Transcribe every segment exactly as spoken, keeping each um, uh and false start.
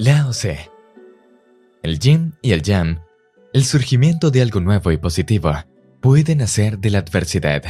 Lao Tse. El yin y el yang, el surgimiento de algo nuevo y positivo, puede nacer de la adversidad.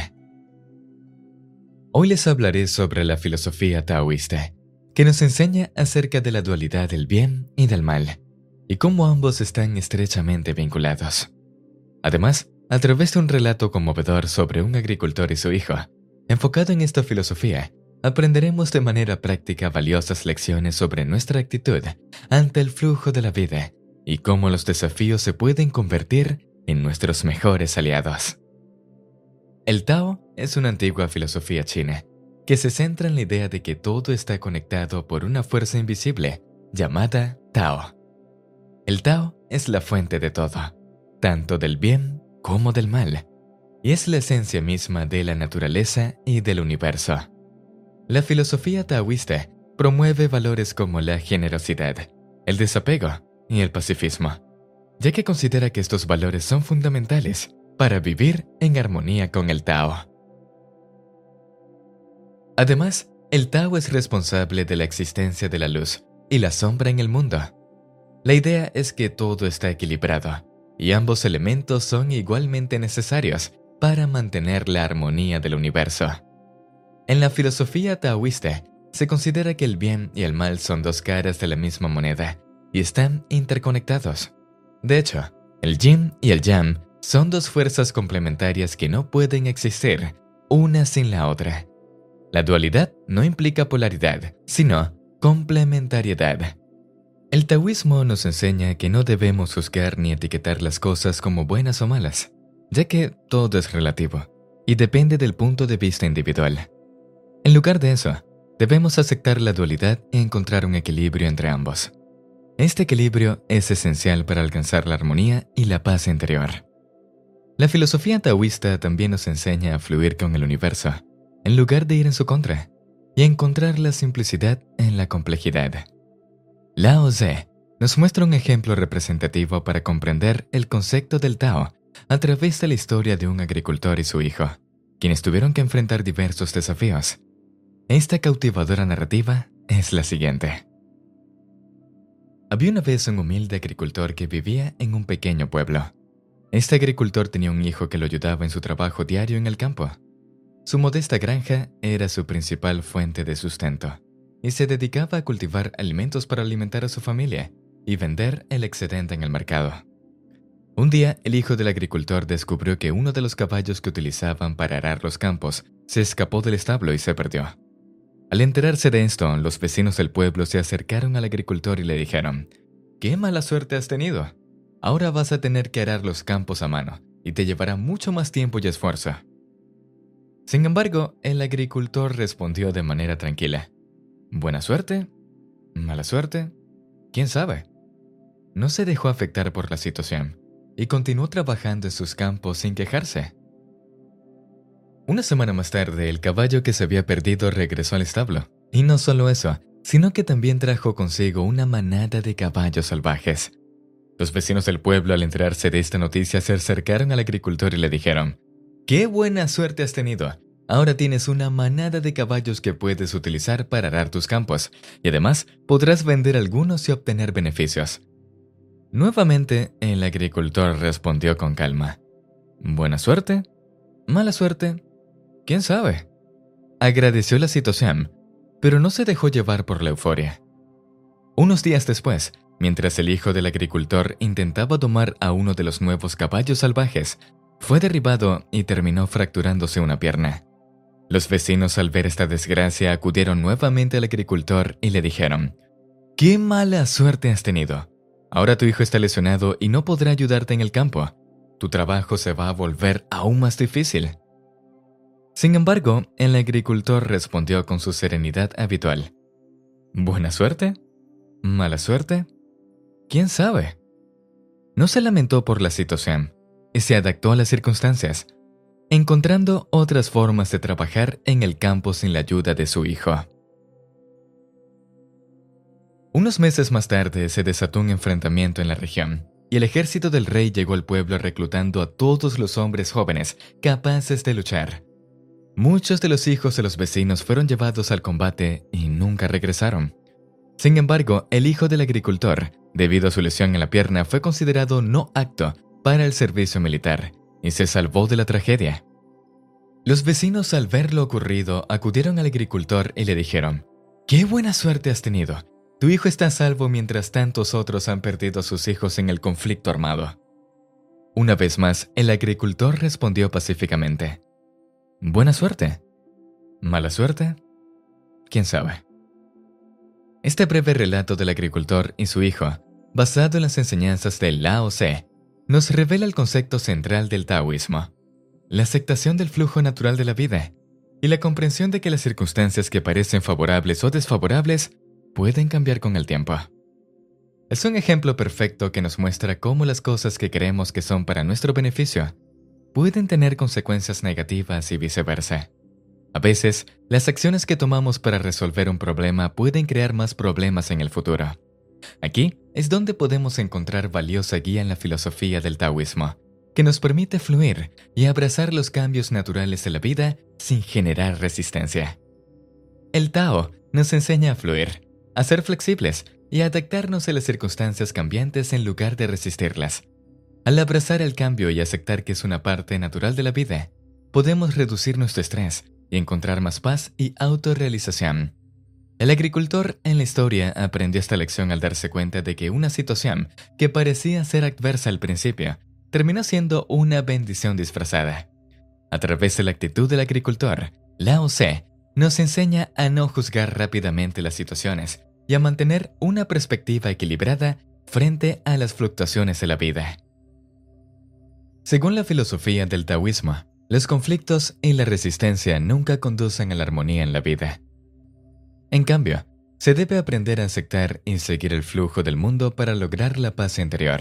Hoy les hablaré sobre la filosofía taoísta, que nos enseña acerca de la dualidad del bien y del mal, y cómo ambos están estrechamente vinculados. Además, a través de un relato conmovedor sobre un agricultor y su hijo, enfocado en esta filosofía, aprenderemos de manera práctica valiosas lecciones sobre nuestra actitud ante el flujo de la vida y cómo los desafíos se pueden convertir en nuestros mejores aliados. El Tao es una antigua filosofía china que se centra en la idea de que todo está conectado por una fuerza invisible llamada Tao. El Tao es la fuente de todo, tanto del bien como del mal, y es la esencia misma de la naturaleza y del universo. La filosofía taoísta promueve valores como la generosidad, el desapego y el pacifismo, ya que considera que estos valores son fundamentales para vivir en armonía con el Tao. Además, el Tao es responsable de la existencia de la luz y la sombra en el mundo. La idea es que todo está equilibrado, y ambos elementos son igualmente necesarios para mantener la armonía del universo. En la filosofía taoísta, se considera que el bien y el mal son dos caras de la misma moneda y están interconectados. De hecho, el yin y el yang son dos fuerzas complementarias que no pueden existir una sin la otra. La dualidad no implica polaridad, sino complementariedad. El taoísmo nos enseña que no debemos juzgar ni etiquetar las cosas como buenas o malas, ya que todo es relativo y depende del punto de vista individual. En lugar de eso, debemos aceptar la dualidad y encontrar un equilibrio entre ambos. Este equilibrio es esencial para alcanzar la armonía y la paz interior. La filosofía taoísta también nos enseña a fluir con el universo, en lugar de ir en su contra, y a encontrar la simplicidad en la complejidad. Lao Tse nos muestra un ejemplo representativo para comprender el concepto del Tao a través de la historia de un agricultor y su hijo, quienes tuvieron que enfrentar diversos desafíos. Esta cautivadora narrativa es la siguiente. Había una vez un humilde agricultor que vivía en un pequeño pueblo. Este agricultor tenía un hijo que lo ayudaba en su trabajo diario en el campo. Su modesta granja era su principal fuente de sustento, y se dedicaba a cultivar alimentos para alimentar a su familia y vender el excedente en el mercado. Un día, el hijo del agricultor descubrió que uno de los caballos que utilizaban para arar los campos se escapó del establo y se perdió. Al enterarse de esto, los vecinos del pueblo se acercaron al agricultor y le dijeron: «¡Qué mala suerte has tenido! Ahora vas a tener que arar los campos a mano y te llevará mucho más tiempo y esfuerzo». Sin embargo, el agricultor respondió de manera tranquila: «¿Buena suerte? ¿Mala suerte? ¿Quién sabe?». No se dejó afectar por la situación y continuó trabajando en sus campos sin quejarse. Una semana más tarde, el caballo que se había perdido regresó al establo. Y no solo eso, sino que también trajo consigo una manada de caballos salvajes. Los vecinos del pueblo, al enterarse de esta noticia, se acercaron al agricultor y le dijeron: «¡Qué buena suerte has tenido! Ahora tienes una manada de caballos que puedes utilizar para arar tus campos, y además podrás vender algunos y obtener beneficios». Nuevamente, el agricultor respondió con calma: «¿Buena suerte? ¿Mala suerte? ¿Quién sabe?». Agradeció la situación, pero no se dejó llevar por la euforia. Unos días después, mientras el hijo del agricultor intentaba domar a uno de los nuevos caballos salvajes, fue derribado y terminó fracturándose una pierna. Los vecinos, al ver esta desgracia, acudieron nuevamente al agricultor y le dijeron: «¡Qué mala suerte has tenido! Ahora tu hijo está lesionado y no podrá ayudarte en el campo. Tu trabajo se va a volver aún más difícil». Sin embargo, el agricultor respondió con su serenidad habitual: «¿Buena suerte? ¿Mala suerte? ¿Quién sabe?». No se lamentó por la situación y se adaptó a las circunstancias, encontrando otras formas de trabajar en el campo sin la ayuda de su hijo. Unos meses más tarde se desató un enfrentamiento en la región, y el ejército del rey llegó al pueblo reclutando a todos los hombres jóvenes capaces de luchar. Muchos de los hijos de los vecinos fueron llevados al combate y nunca regresaron. Sin embargo, el hijo del agricultor, debido a su lesión en la pierna, fue considerado no apto para el servicio militar y se salvó de la tragedia. Los vecinos, al ver lo ocurrido, acudieron al agricultor y le dijeron: «¡Qué buena suerte has tenido! Tu hijo está a salvo mientras tantos otros han perdido a sus hijos en el conflicto armado». Una vez más, el agricultor respondió pacíficamente: «¿Buena suerte? ¿Mala suerte? ¿Quién sabe?». Este breve relato del agricultor y su hijo, basado en las enseñanzas del Lao Tse, nos revela el concepto central del taoísmo: la aceptación del flujo natural de la vida y la comprensión de que las circunstancias que parecen favorables o desfavorables pueden cambiar con el tiempo. Es un ejemplo perfecto que nos muestra cómo las cosas que creemos que son para nuestro beneficio pueden tener consecuencias negativas y viceversa. A veces, las acciones que tomamos para resolver un problema pueden crear más problemas en el futuro. Aquí es donde podemos encontrar valiosa guía en la filosofía del taoísmo, que nos permite fluir y abrazar los cambios naturales de la vida sin generar resistencia. El Tao nos enseña a fluir, a ser flexibles y a adaptarnos a las circunstancias cambiantes en lugar de resistirlas. Al abrazar el cambio y aceptar que es una parte natural de la vida, podemos reducir nuestro estrés y encontrar más paz y autorrealización. El agricultor en la historia aprendió esta lección al darse cuenta de que una situación que parecía ser adversa al principio terminó siendo una bendición disfrazada. A través de la actitud del agricultor, Lao Tse nos enseña a no juzgar rápidamente las situaciones y a mantener una perspectiva equilibrada frente a las fluctuaciones de la vida. Según la filosofía del taoísmo, los conflictos y la resistencia nunca conducen a la armonía en la vida. En cambio, se debe aprender a aceptar y seguir el flujo del mundo para lograr la paz interior.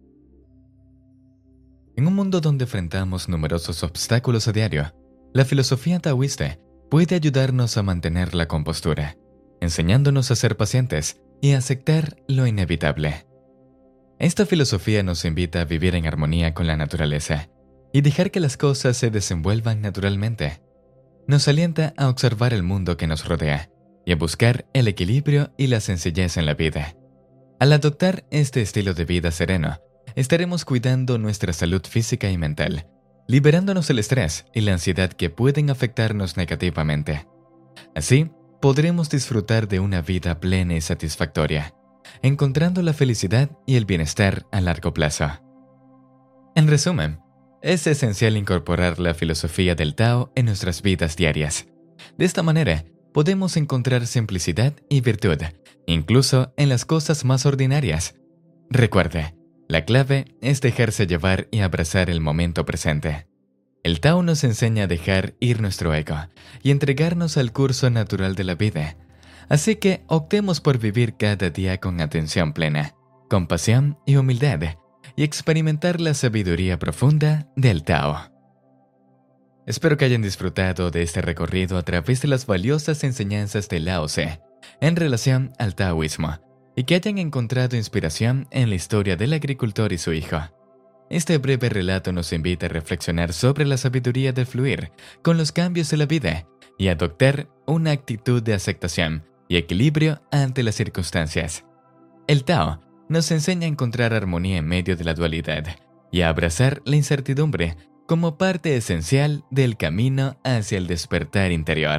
En un mundo donde enfrentamos numerosos obstáculos a diario, la filosofía taoísta puede ayudarnos a mantener la compostura, enseñándonos a ser pacientes y a aceptar lo inevitable. Esta filosofía nos invita a vivir en armonía con la naturaleza y dejar que las cosas se desenvuelvan naturalmente. Nos alienta a observar el mundo que nos rodea y a buscar el equilibrio y la sencillez en la vida. Al adoptar este estilo de vida sereno, estaremos cuidando nuestra salud física y mental, liberándonos del estrés y la ansiedad que pueden afectarnos negativamente. Así, podremos disfrutar de una vida plena y satisfactoria, encontrando la felicidad y el bienestar a largo plazo. En resumen, es esencial incorporar la filosofía del Tao en nuestras vidas diarias. De esta manera, podemos encontrar simplicidad y virtud, incluso en las cosas más ordinarias. Recuerde, la clave es dejarse llevar y abrazar el momento presente. El Tao nos enseña a dejar ir nuestro ego y entregarnos al curso natural de la vida. Así que optemos por vivir cada día con atención plena, compasión y humildad, y experimentar la sabiduría profunda del Tao. Espero que hayan disfrutado de este recorrido a través de las valiosas enseñanzas de Lao Tse en relación al taoísmo, y que hayan encontrado inspiración en la historia del agricultor y su hijo. Este breve relato nos invita a reflexionar sobre la sabiduría de fluir con los cambios de la vida y adoptar una actitud de aceptación y equilibrio ante las circunstancias. El Tao nos enseña a encontrar armonía en medio de la dualidad y a abrazar la incertidumbre como parte esencial del camino hacia el despertar interior.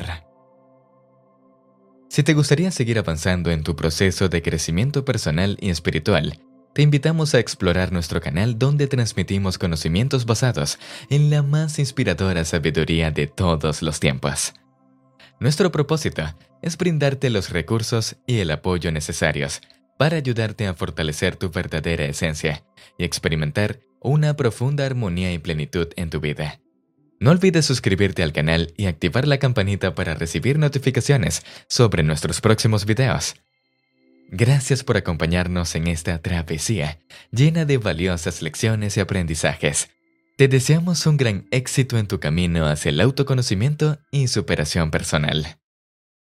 Si te gustaría seguir avanzando en tu proceso de crecimiento personal y espiritual, te invitamos a explorar nuestro canal donde transmitimos conocimientos basados en la más inspiradora sabiduría de todos los tiempos. Nuestro propósito es brindarte los recursos y el apoyo necesarios para ayudarte a fortalecer tu verdadera esencia y experimentar una profunda armonía y plenitud en tu vida. No olvides suscribirte al canal y activar la campanita para recibir notificaciones sobre nuestros próximos videos. Gracias por acompañarnos en esta travesía llena de valiosas lecciones y aprendizajes. Te deseamos un gran éxito en tu camino hacia el autoconocimiento y superación personal.